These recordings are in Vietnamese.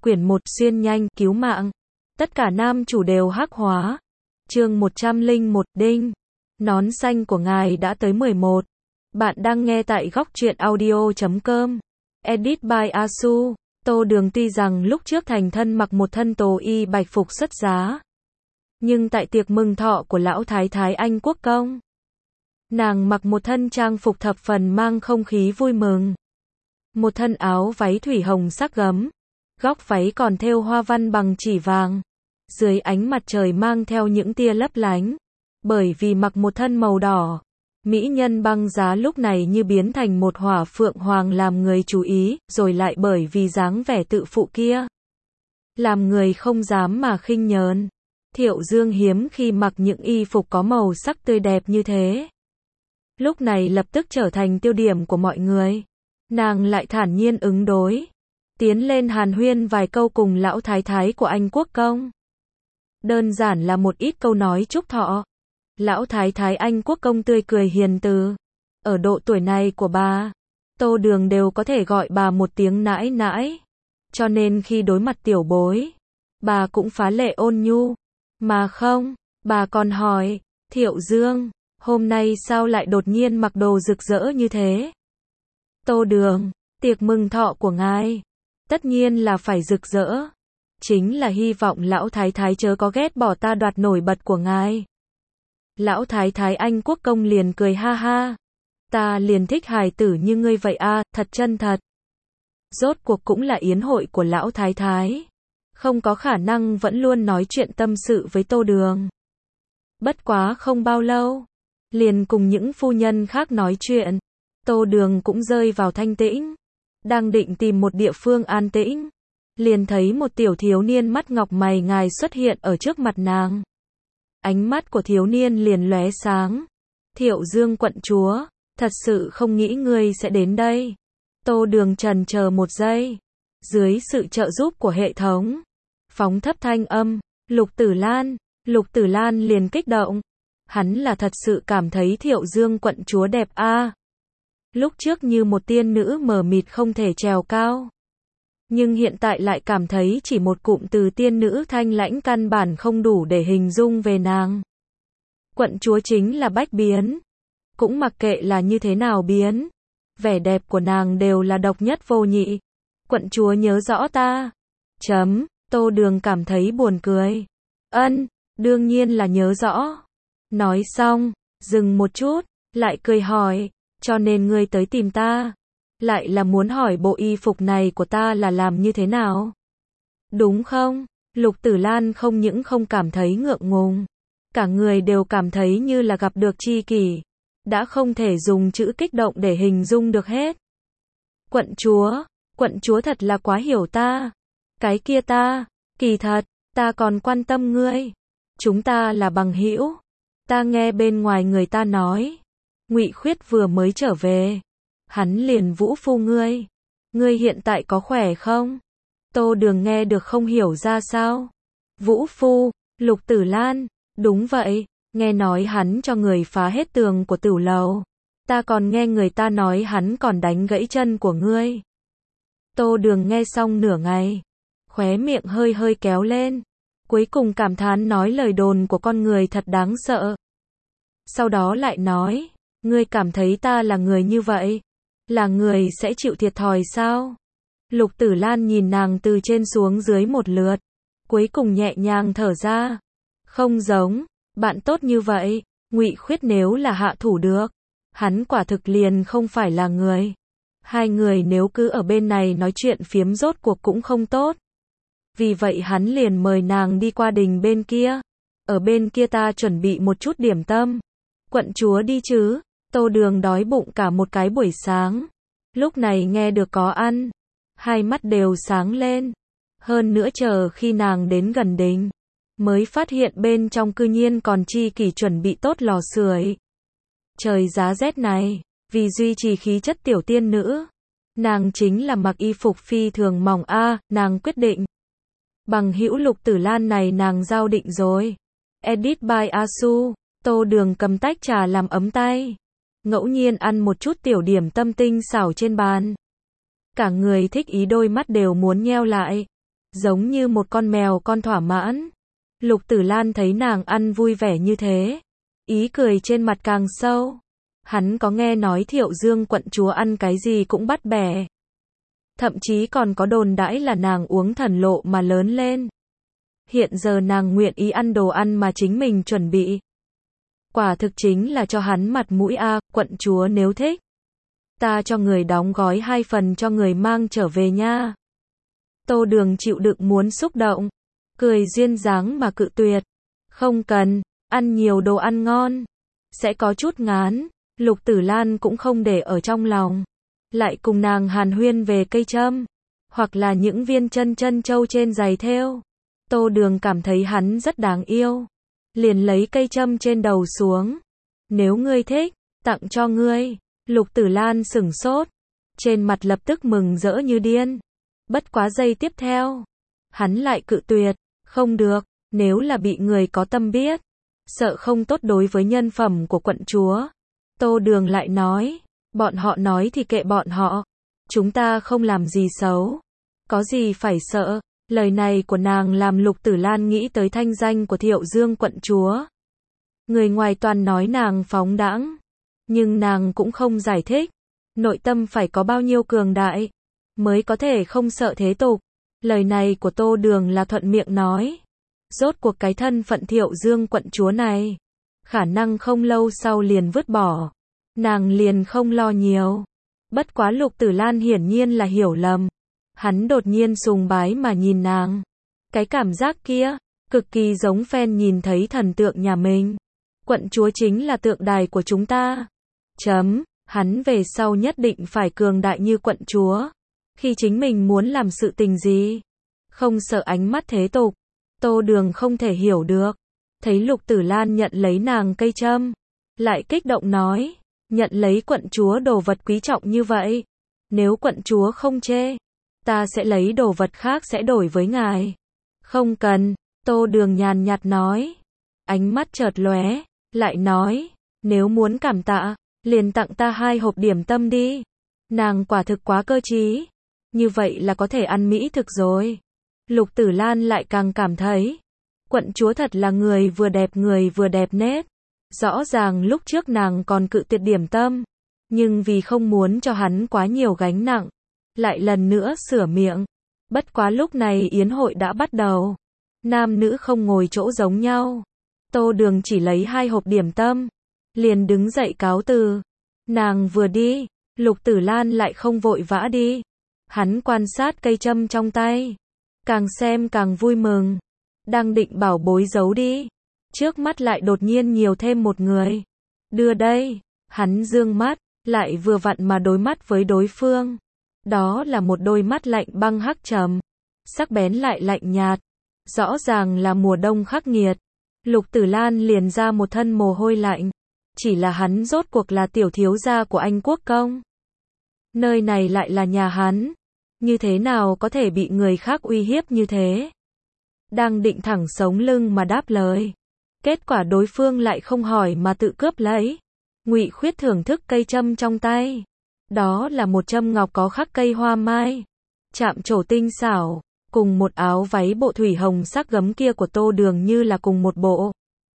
Quyển 1 xuyên nhanh, cứu mạng. Tất cả nam chủ đều hắc hóa. Chương 101 Đinh. Nón xanh của ngài đã tới 11. Bạn đang nghe tại góc truyện audio.com. Edit by Asu. Tô Đường tuy rằng lúc trước thành thân mặc một thân tố y bạch phục xuất giá, nhưng tại tiệc mừng thọ của lão thái thái Anh Quốc công, nàng mặc một thân trang phục thập phần mang không khí vui mừng. Một thân áo váy thủy hồng sắc gấm, góc váy còn thêu hoa văn bằng chỉ vàng, dưới ánh mặt trời mang theo những tia lấp lánh. Bởi vì mặc một thân màu đỏ, mỹ nhân băng giá lúc này như biến thành một hỏa phượng hoàng làm người chú ý, rồi lại bởi vì dáng vẻ tự phụ kia, làm người không dám mà khinh nhờn. Thiệu Dương hiếm khi mặc những y phục có màu sắc tươi đẹp như thế, lúc này lập tức trở thành tiêu điểm của mọi người. Nàng lại thản nhiên ứng đối, tiến lên hàn huyên vài câu cùng lão thái thái của Anh Quốc công. Đơn giản là một ít câu nói chúc thọ. Lão thái thái Anh Quốc công tươi cười hiền từ. Ở độ tuổi này của bà, Tô Đường đều có thể gọi bà một tiếng nãi nãi. Cho nên khi đối mặt tiểu bối, bà cũng phá lệ ôn nhu. Mà không, bà còn hỏi, Thiệu Dương, hôm nay sao lại đột nhiên mặc đồ rực rỡ như thế? Tô Đường, tiệc mừng thọ của ngài, tất nhiên là phải rực rỡ. Chính là hy vọng lão thái thái chớ có ghét bỏ ta đoạt nổi bật của ngài. Lão thái thái Anh Quốc công liền cười ha ha. Ta liền thích hài tử như ngươi vậy a, thật chân thật. Rốt cuộc cũng là yến hội của lão thái thái, không có khả năng vẫn luôn nói chuyện tâm sự với Tô Đường. Bất quá không bao lâu, liền cùng những phu nhân khác nói chuyện. Tô Đường cũng rơi vào thanh tĩnh, đang định tìm một địa phương an tĩnh, liền thấy một tiểu thiếu niên mắt ngọc mày ngài xuất hiện ở trước mặt nàng. Ánh mắt của thiếu niên liền lóe sáng. Thiệu Dương quận chúa, thật sự không nghĩ ngươi sẽ đến đây. Tô Đường chần chờ một giây, dưới sự trợ giúp của hệ thống, phóng thấp thanh âm, Lục Tử Lan liền kích động. Hắn là thật sự cảm thấy Thiệu Dương quận chúa đẹp a. Lúc trước như một tiên nữ mờ mịt không thể trèo cao, nhưng hiện tại lại cảm thấy chỉ một cụm từ tiên nữ thanh lãnh căn bản không đủ để hình dung về nàng. Quận chúa chính là bách biến, cũng mặc kệ là như thế nào biến, vẻ đẹp của nàng đều là độc nhất vô nhị. Quận chúa nhớ rõ ta. Tô Đường cảm thấy buồn cười. Đương nhiên là nhớ rõ. Nói xong, dừng một chút, lại cười hỏi, cho nên ngươi tới tìm ta, lại là muốn hỏi bộ y phục này của ta là làm như thế nào? Đúng không? Lục Tử Lan không những không cảm thấy ngượng ngùng, cả người đều cảm thấy như là gặp được tri kỷ, đã không thể dùng chữ kích động để hình dung được hết. Quận chúa thật là quá hiểu ta. Cái kia ta, kỳ thật, ta còn quan tâm ngươi. Chúng ta là bằng hữu. Ta nghe bên ngoài người ta nói, Ngụy Khuyết vừa mới trở về, hắn liền vũ phu ngươi. Ngươi hiện tại có khỏe không? Tô Đường nghe được không hiểu ra sao. Vũ phu, Lục Tử Lan, đúng vậy, nghe nói hắn cho người phá hết tường của tửu lầu. Ta còn nghe người ta nói hắn còn đánh gãy chân của ngươi. Tô Đường nghe xong nửa ngày, khóe miệng hơi hơi kéo lên, cuối cùng cảm thán nói lời đồn của con người thật đáng sợ. Sau đó lại nói, ngươi cảm thấy ta là người như vậy, là người sẽ chịu thiệt thòi sao? Lục Tử Lan nhìn nàng từ trên xuống dưới một lượt, cuối cùng nhẹ nhàng thở ra. Không giống, bạn tốt như vậy, Ngụy Khuyết nếu là hạ thủ được, hắn quả thực liền không phải là người. Hai người nếu cứ ở bên này nói chuyện phiếm rốt cuộc cũng không tốt. Vì vậy hắn liền mời nàng đi qua đình bên kia. Ở bên kia ta chuẩn bị một chút điểm tâm. Quận chúa đi chứ? Tô Đường đói bụng cả một cái buổi sáng, lúc này nghe được có ăn, hai mắt đều sáng lên. Hơn nữa chờ khi nàng đến gần đình, mới phát hiện bên trong cư nhiên còn tri kỷ chuẩn bị tốt lò sưởi. Trời giá rét này, vì duy trì khí chất tiểu tiên nữ, nàng chính là mặc y phục phi thường mỏng a. Nàng quyết định, bằng hữu Lục Tử Lan này nàng giao định rồi. Edit by Asu. Tô Đường cầm tách trà làm ấm tay, ngẫu nhiên ăn một chút tiểu điểm tâm tinh xảo trên bàn. Cả người thích ý, đôi mắt đều muốn nheo lại. giống như một con mèo con thỏa mãn. Lục Tử Lan thấy nàng ăn vui vẻ như thế, ý cười trên mặt càng sâu. Hắn có nghe nói Thiệu Dương quận chúa ăn cái gì cũng bắt bẻ. Thậm chí còn có đồn đãi là nàng uống thần lộ mà lớn lên. Hiện giờ nàng nguyện ý ăn đồ ăn mà chính mình chuẩn bị. Quả thực chính là cho hắn mặt mũi a, quận chúa nếu thích. Ta cho người đóng gói 2 phần cho người mang trở về nha. Tô Đường chịu đựng muốn xúc động, cười duyên dáng mà cự tuyệt. Không cần, ăn nhiều đồ ăn ngon. Sẽ có chút ngán, Lục Tử Lan cũng không để ở trong lòng. Lại cùng nàng hàn huyên về cây châm, hoặc là những viên chân châu trên giày thêu. Tô Đường cảm thấy hắn rất đáng yêu. Liền lấy cây châm trên đầu xuống. Nếu ngươi thích, tặng cho ngươi. Lục Tử Lan sửng sốt. Trên mặt lập tức mừng rỡ như điên. Bất quá giây tiếp theo, hắn lại cự tuyệt. Không được, nếu là bị người có tâm biết, sợ không tốt đối với nhân phẩm của quận chúa. Tô Đường lại nói, bọn họ nói thì kệ bọn họ. Chúng ta không làm gì xấu. Có gì phải sợ. Lời này của nàng làm Lục Tử Lan nghĩ tới thanh danh của Thiệu Dương quận chúa. Người ngoài toàn nói nàng phóng đãng, nhưng nàng cũng không giải thích. Nội tâm phải có bao nhiêu cường đại, mới có thể không sợ thế tục. Lời này của Tô Đường là thuận miệng nói. Rốt cuộc cái thân phận Thiệu Dương quận chúa này, khả năng không lâu sau liền vứt bỏ. Nàng liền không lo nhiều. Bất quá Lục Tử Lan hiển nhiên là hiểu lầm. Hắn đột nhiên sùng bái mà nhìn nàng. Cái cảm giác kia, cực kỳ giống fan nhìn thấy thần tượng nhà mình. Quận chúa chính là tượng đài của chúng ta. Hắn về sau nhất định phải cường đại như quận chúa. Khi chính mình muốn làm sự tình gì, không sợ ánh mắt thế tục. Tô Đường không thể hiểu được. Thấy Lục Tử Lan nhận lấy nàng cây châm, lại kích động nói, nhận lấy quận chúa đồ vật quý trọng như vậy. Nếu quận chúa không chê, ta sẽ lấy đồ vật khác sẽ đổi với ngài. Không cần, Tô Đường nhàn nhạt nói. Ánh mắt chợt lóe, lại nói, nếu muốn cảm tạ, liền tặng ta 2 hộp điểm tâm đi. Nàng quả thực quá cơ trí. Như vậy là có thể ăn mỹ thực rồi. Lục Tử Lan lại càng cảm thấy, quận chúa thật là người vừa đẹp nết. Rõ ràng lúc trước nàng còn cự tuyệt điểm tâm, nhưng vì không muốn cho hắn quá nhiều gánh nặng, lại lần nữa sửa miệng. Bất quá lúc này yến hội đã bắt đầu. Nam nữ không ngồi chỗ giống nhau. Tô Đường chỉ lấy 2 hộp điểm tâm, liền đứng dậy cáo từ. Nàng vừa đi, Lục Tử Lan lại không vội vã đi. Hắn quan sát cây châm trong tay, càng xem càng vui mừng. Đang định bảo bối giấu đi, trước mắt lại đột nhiên nhiều thêm một người. Đưa đây, hắn dương mắt, lại vừa vặn mà đối mắt với đối phương. Đó là một đôi mắt lạnh băng hắc trầm, sắc bén lại lạnh nhạt, rõ ràng là mùa đông khắc nghiệt. Lục Tử Lan liền ra một thân mồ hôi lạnh. Chỉ là hắn rốt cuộc là tiểu thiếu gia của Anh Quốc công. Nơi này lại là nhà hắn. Như thế nào có thể bị người khác uy hiếp như thế? Đang định thẳng sống lưng mà đáp lời. Kết quả đối phương lại không hỏi mà tự cướp lấy. Ngụy Khuyết thưởng thức cây châm trong tay. Đó là một châm ngọc có khắc cây hoa mai, chạm trổ tinh xảo, cùng một áo váy bộ thủy hồng sắc gấm kia của Tô Đường như là cùng một bộ.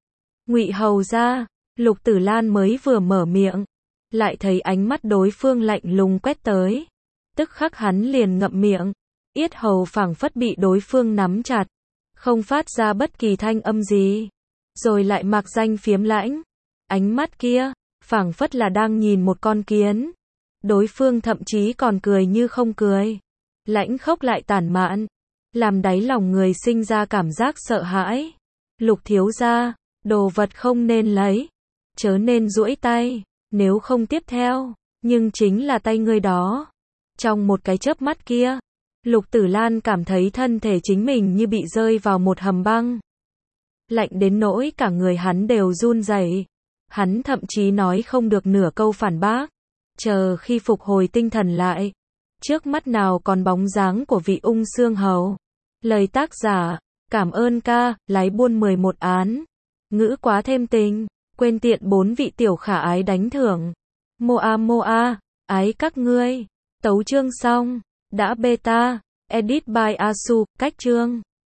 Ngụy hầu ra, Lục Tử Lan mới vừa mở miệng, lại thấy ánh mắt đối phương lạnh lùng quét tới. Tức khắc hắn liền ngậm miệng, yết hầu phảng phất bị đối phương nắm chặt, không phát ra bất kỳ thanh âm gì. Rồi lại mạc danh phiếm lãnh. Ánh mắt kia, phảng phất là đang nhìn một con kiến. Đối phương thậm chí còn cười như không cười. Lãnh khốc lại tàn mạn, làm đáy lòng người sinh ra cảm giác sợ hãi. Lục thiếu gia, đồ vật không nên lấy, chớ nên duỗi tay, nếu không tiếp theo, nhưng chính là tay ngươi đó. Trong một cái chớp mắt kia, Lục Tử Lan cảm thấy thân thể chính mình như bị rơi vào một hầm băng. Lạnh đến nỗi cả người hắn đều run rẩy. Hắn thậm chí nói không được nửa câu phản bác. Chờ khi phục hồi tinh thần lại, trước mắt nào còn bóng dáng của vị ung xương hầu. Lời tác giả, cảm ơn ca, lái buôn 11 án. Ngữ quá thêm tình, quên tiện 4 vị tiểu khả ái đánh thưởng. Moa, ái các ngươi. Tấu chương xong, đã beta. Edit by Asu, cách chương.